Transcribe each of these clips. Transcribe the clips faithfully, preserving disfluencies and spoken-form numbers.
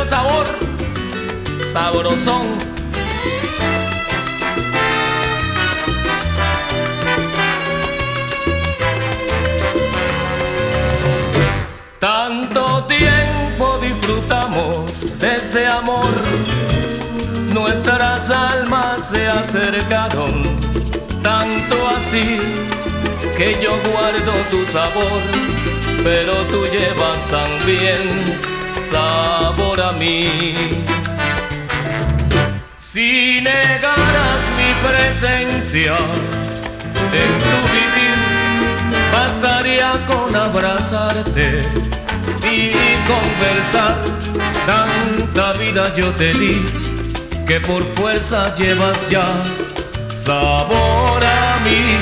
sabor sabrosón. Tanto tiempo disfrutamos de este amor, nuestras almas se acercaron, tanto así que yo guardo tu sabor, pero tú llevas también sabor a mí. Si negaras mi presencia en tu vivir, bastaría con abrazarte y conversar. Tanta vida yo te di que por fuerza llevas ya sabor a mí.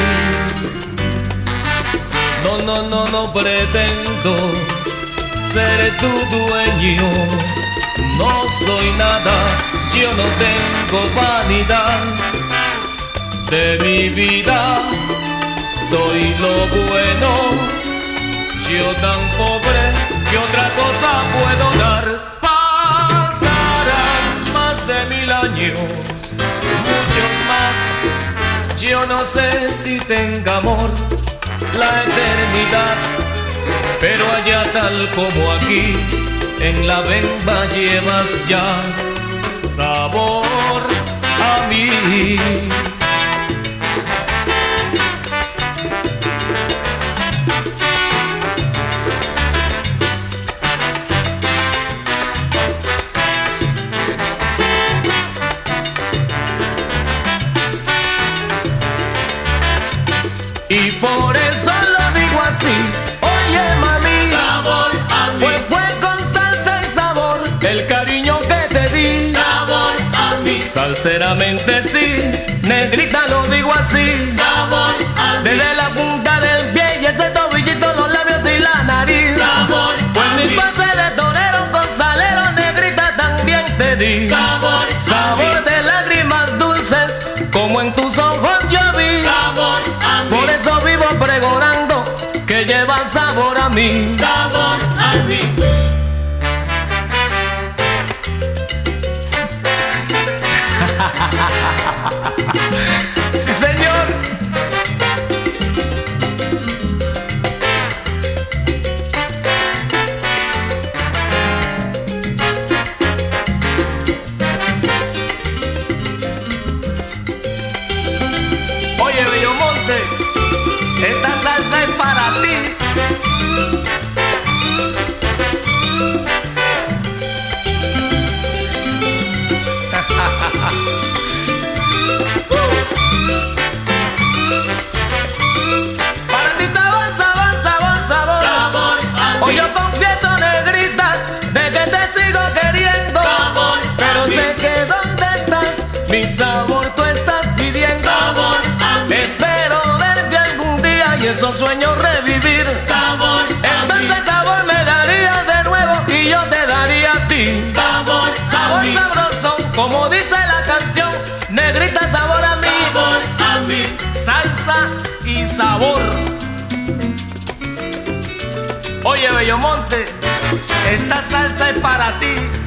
No, no, no, no pretendo ser tu dueño, no soy nada, yo no tengo vanidad. De mi vida doy lo bueno, yo tan pobre que otra cosa puedo dar. Pasarán más de mil años, muchos más, yo no sé si tenga amor la eternidad, pero allá tal como aquí, en la bemba llevas ya sabor a mí. Y por eso lo digo así, oye mami, sabor a mí. Pues fue con salsa y sabor el cariño que te di. Sabor a mí. Salseramente sí, negrita lo digo así. Sabor a mí. Desde la punta del pie y ese tobillito, los labios y la nariz. Sabor pues a mi mí. pase de torero con salero, negrita también te di. Sabor a Sabor mí. de lágrimas dulces, como en tus ojos yo vi. Sabor a mí. Por eso vivo pregonando que llevan sabor a mí. Sabor a mí. Sí, señor. Oye, Bellomonte, esta salsa es para ti. Para ti sabor, sabor, sabor, sabor. Sabor a mí. Hoy yo confieso, negrita, de que te sigo queriendo. Sabor a pero mí. sé que donde estás, mi sabor tú estás pidiendo. Sabor a mí. Espero verte algún día y esos sueños revivir. Sabor a mí. Entonces sabor me darías de nuevo y yo te daría a ti. Sabor a Sabor mí. sabroso, como dice la canción, negrita sabor a mí. Sabor a mí. Salsa y sabor. Oye, Bellomonte, esta salsa es para ti.